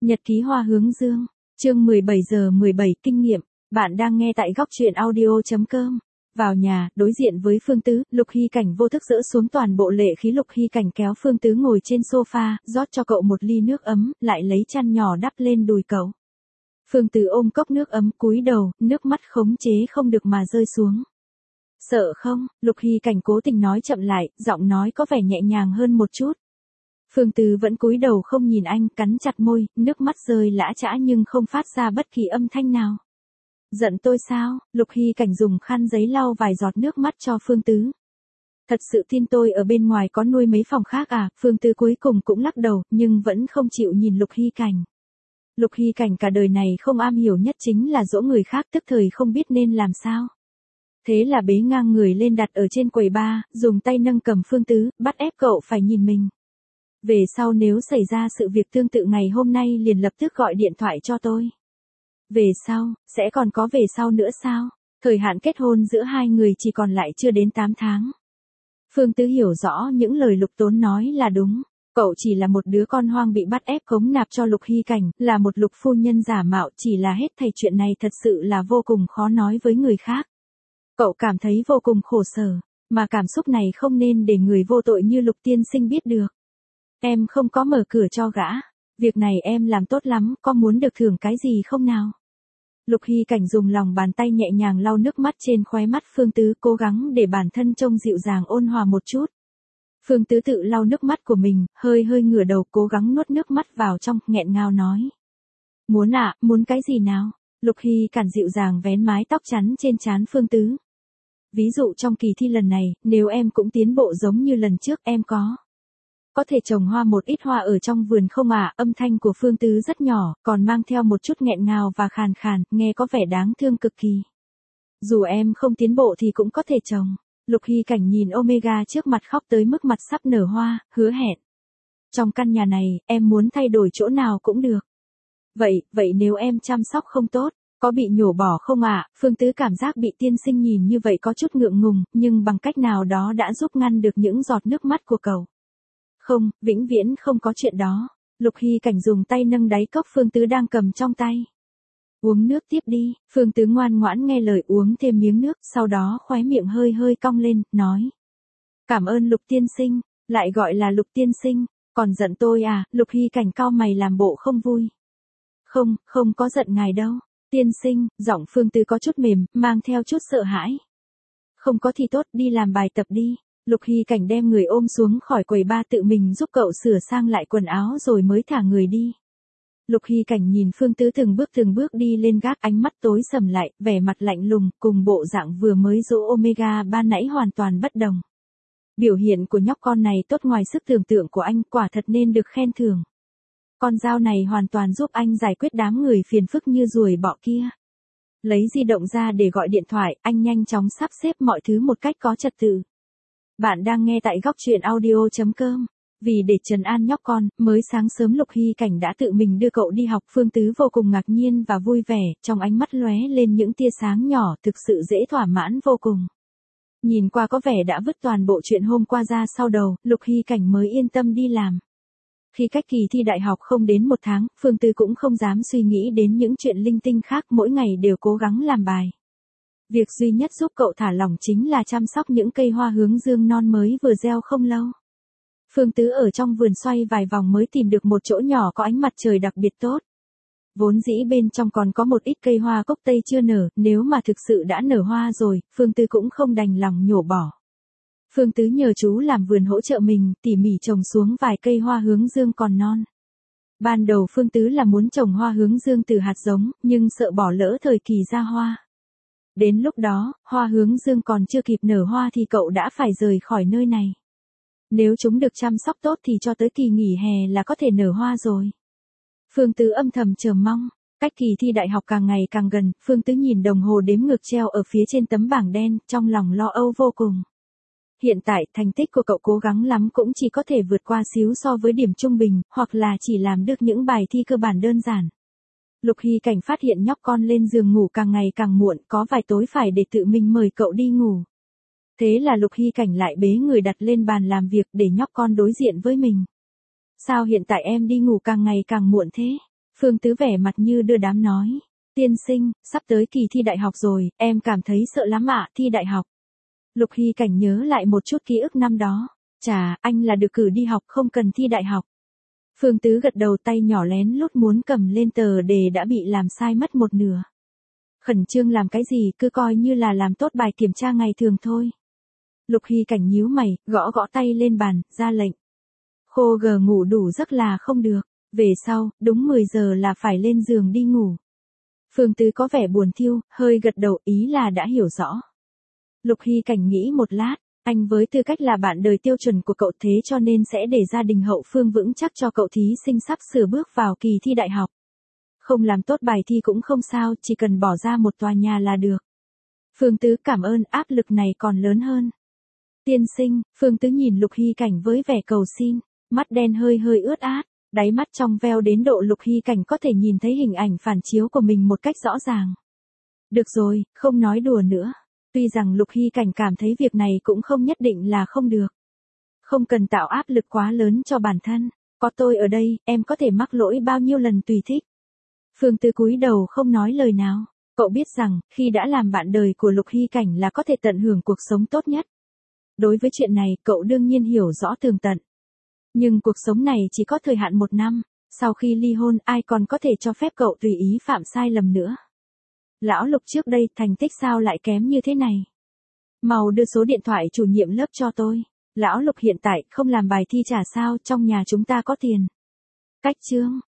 Nhật ký hoa hướng dương, chương 17 giờ 17 kinh nghiệm, bạn đang nghe tại góc truyện audio.com. Vào nhà, đối diện với Phương Tứ, Lục Hy Cảnh vô thức dỡ xuống toàn bộ lệ khí. Lục Hy Cảnh kéo Phương Tứ ngồi trên sofa, rót cho cậu một ly nước ấm, lại lấy chăn nhỏ đắp lên đùi cậu. Phương Tứ ôm cốc nước ấm cúi đầu, nước mắt khống chế không được mà rơi xuống. Sợ không? Lục Hy Cảnh cố tình nói chậm lại, giọng nói có vẻ nhẹ nhàng hơn một chút. Phương Tứ vẫn cúi đầu không nhìn anh, cắn chặt môi, nước mắt rơi lã chã nhưng không phát ra bất kỳ âm thanh nào. Giận tôi sao? Lục Hy Cảnh dùng khăn giấy lau vài giọt nước mắt cho Phương Tứ. Thật sự tin tôi ở bên ngoài có nuôi mấy phòng khác à? Phương Tứ cuối cùng cũng lắc đầu, nhưng vẫn không chịu nhìn Lục Hy Cảnh. Lục Hy Cảnh cả đời này không am hiểu nhất chính là dỗ người khác, tức thời không biết nên làm sao. Thế là bế ngang người lên đặt ở trên quầy bar, dùng tay nâng cầm Phương Tứ, bắt ép cậu phải nhìn mình. Về sau nếu xảy ra sự việc tương tự ngày hôm nay liền lập tức gọi điện thoại cho tôi. Về sau, sẽ còn có về sau nữa sao? Thời hạn kết hôn giữa hai người chỉ còn lại chưa đến 8 tháng. Phương Tứ hiểu rõ những lời Lục Tốn nói là đúng. Cậu chỉ là một đứa con hoang bị bắt ép cống nạp cho Lục Hy Cảnh, là một Lục phu nhân giả mạo, chỉ là hết thảy chuyện này thật sự là vô cùng khó nói với người khác. Cậu cảm thấy vô cùng khổ sở, mà cảm xúc này không nên để người vô tội như Lục tiên sinh biết được. Em không có mở cửa cho gã. Việc này em làm tốt lắm, có muốn được thưởng cái gì không nào? Lục Hy Cảnh dùng lòng bàn tay nhẹ nhàng lau nước mắt trên khóe mắt Phương Tứ, cố gắng để bản thân trông dịu dàng ôn hòa một chút. Phương Tứ tự lau nước mắt của mình, hơi ngửa đầu cố gắng nuốt nước mắt vào trong, nghẹn ngào nói. Muốn à, muốn cái gì nào? Lục Hy Cảnh dịu dàng vén mái tóc chắn trên trán Phương Tứ. Ví dụ trong kỳ thi lần này, nếu em cũng tiến bộ giống như lần trước, em có thể trồng hoa một ít hoa ở trong vườn không ạ? Âm thanh của Phương Tứ rất nhỏ, còn mang theo một chút nghẹn ngào và khàn khàn, nghe có vẻ đáng thương cực kỳ. Dù em không tiến bộ thì cũng có thể trồng. Lục Hy Cảnh nhìn Omega trước mặt khóc tới mức mặt sắp nở hoa, hứa hẹn. Trong căn nhà này, em muốn thay đổi chỗ nào cũng được. Vậy nếu em chăm sóc không tốt, có bị nhổ bỏ không ạ? Phương Tứ cảm giác bị tiên sinh nhìn như vậy có chút ngượng ngùng, nhưng bằng cách nào đó đã giúp ngăn được những giọt nước mắt của cậu. Không, vĩnh viễn không có chuyện đó. Lục Hy Cảnh dùng tay nâng đáy cốc Phương Tứ đang cầm trong tay. Uống nước tiếp đi. Phương Tứ ngoan ngoãn nghe lời uống thêm miếng nước, sau đó khóe miệng hơi cong lên, nói. Cảm ơn Lục tiên sinh, lại gọi là Lục tiên sinh, còn giận tôi à? Lục Hy Cảnh cau mày làm bộ không vui. Không có giận ngài đâu. Tiên sinh, giọng Phương Tứ có chút mềm, mang theo chút sợ hãi. Không có thì tốt, đi làm bài tập đi. Lục Hy Cảnh đem người ôm xuống khỏi quầy bar, tự mình giúp cậu sửa sang lại quần áo rồi mới thả người đi. Lục Hy Cảnh nhìn Phương Tứ từng bước đi lên gác, ánh mắt tối sầm lại, vẻ mặt lạnh lùng, cùng bộ dạng vừa mới dỗ Omega ban nãy hoàn toàn bất đồng. Biểu hiện của nhóc con này tốt ngoài sức tưởng tượng của anh, quả thật nên được khen thưởng. Con dao này hoàn toàn giúp anh giải quyết đám người phiền phức như ruồi bọ kia. Lấy di động ra để gọi điện thoại, anh nhanh chóng sắp xếp mọi thứ một cách có trật tự. Bạn đang nghe tại góc truyện audio.com. Vì để trấn an nhóc con, mới sáng sớm Lục Hy Cảnh đã tự mình đưa cậu đi học. Phương Tứ vô cùng ngạc nhiên và vui vẻ, trong ánh mắt lóe lên những tia sáng nhỏ, thực sự dễ thỏa mãn vô cùng. Nhìn qua có vẻ đã vứt toàn bộ chuyện hôm qua ra sau đầu, Lục Hy Cảnh mới yên tâm đi làm. Khi cách kỳ thi đại học không đến 1 tháng, Phương Tứ cũng không dám suy nghĩ đến những chuyện linh tinh khác, mỗi ngày đều cố gắng làm bài. Việc duy nhất giúp cậu thả lỏng chính là chăm sóc những cây hoa hướng dương non mới vừa gieo không lâu. Phương Tứ ở trong vườn xoay vài vòng mới tìm được một chỗ nhỏ có ánh mặt trời đặc biệt tốt. Vốn dĩ bên trong còn có một ít cây hoa cúc tây chưa nở, nếu mà thực sự đã nở hoa rồi, Phương Tứ cũng không đành lòng nhổ bỏ. Phương Tứ nhờ chú làm vườn hỗ trợ mình, tỉ mỉ trồng xuống vài cây hoa hướng dương còn non. Ban đầu Phương Tứ là muốn trồng hoa hướng dương từ hạt giống, nhưng sợ bỏ lỡ thời kỳ ra hoa. Đến lúc đó, hoa hướng dương còn chưa kịp nở hoa thì cậu đã phải rời khỏi nơi này. Nếu chúng được chăm sóc tốt thì cho tới kỳ nghỉ hè là có thể nở hoa rồi. Phương Tứ âm thầm chờ mong. Cách kỳ thi đại học càng ngày càng gần, Phương Tứ nhìn đồng hồ đếm ngược treo ở phía trên tấm bảng đen, trong lòng lo âu vô cùng. Hiện tại, thành tích của cậu cố gắng lắm cũng chỉ có thể vượt qua xíu so với điểm trung bình, hoặc là chỉ làm được những bài thi cơ bản đơn giản. Lục Hy Cảnh phát hiện nhóc con lên giường ngủ càng ngày càng muộn, có vài tối phải để tự mình mời cậu đi ngủ. Thế là Lục Hy Cảnh lại bế người đặt lên bàn làm việc để nhóc con đối diện với mình. Sao hiện tại em đi ngủ càng ngày càng muộn thế? Phương Tứ vẻ mặt như đưa đám nói. Tiên sinh, sắp tới kỳ thi đại học rồi, em cảm thấy sợ lắm ạ, thi đại học. Lục Hy Cảnh nhớ lại một chút ký ức năm đó. Chà, anh là được cử đi học không cần thi đại học. Phương Tứ gật đầu, tay nhỏ lén lút muốn cầm lên tờ đề đã bị làm sai mất một nửa. Khẩn trương làm cái gì, cứ coi như là làm tốt bài kiểm tra ngày thường thôi. Lục Hy Cảnh nhíu mày, gõ gõ tay lên bàn, ra lệnh. Khô gờ ngủ đủ giấc là không được, về sau, đúng 10 giờ là phải lên giường đi ngủ. Phương Tứ có vẻ buồn thiu, hơi gật đầu, ý là đã hiểu rõ. Lục Hy Cảnh nghĩ một lát, anh với tư cách là bạn đời tiêu chuẩn của cậu thế cho nên sẽ để gia đình hậu phương vững chắc cho cậu thí sinh sắp sửa bước vào kỳ thi đại học. Không làm tốt bài thi cũng không sao, chỉ cần bỏ ra một tòa nhà là được. Phương Tứ cảm ơn, áp lực này còn lớn hơn. Tiên sinh, Phương Tứ nhìn Lục Hy Cảnh với vẻ cầu xin, mắt đen hơi hơi ướt át, đáy mắt trong veo đến độ Lục Hy Cảnh có thể nhìn thấy hình ảnh phản chiếu của mình một cách rõ ràng. Được rồi, không nói đùa nữa. Tuy rằng Lục Hy Cảnh cảm thấy việc này cũng không nhất định là không được. Không cần tạo áp lực quá lớn cho bản thân, có tôi ở đây, em có thể mắc lỗi bao nhiêu lần tùy thích. Phương Tứ cúi đầu không nói lời nào, cậu biết rằng, khi đã làm bạn đời của Lục Hy Cảnh là có thể tận hưởng cuộc sống tốt nhất. Đối với chuyện này, cậu đương nhiên hiểu rõ tường tận. Nhưng cuộc sống này chỉ có thời hạn 1 năm, sau khi ly hôn ai còn có thể cho phép cậu tùy ý phạm sai lầm nữa. Lão Lục trước đây thành tích sao lại kém như thế này? Mau đưa số điện thoại chủ nhiệm lớp cho tôi. Lão Lục hiện tại không làm bài thi trả sao, trong nhà chúng ta có tiền. Cách chương.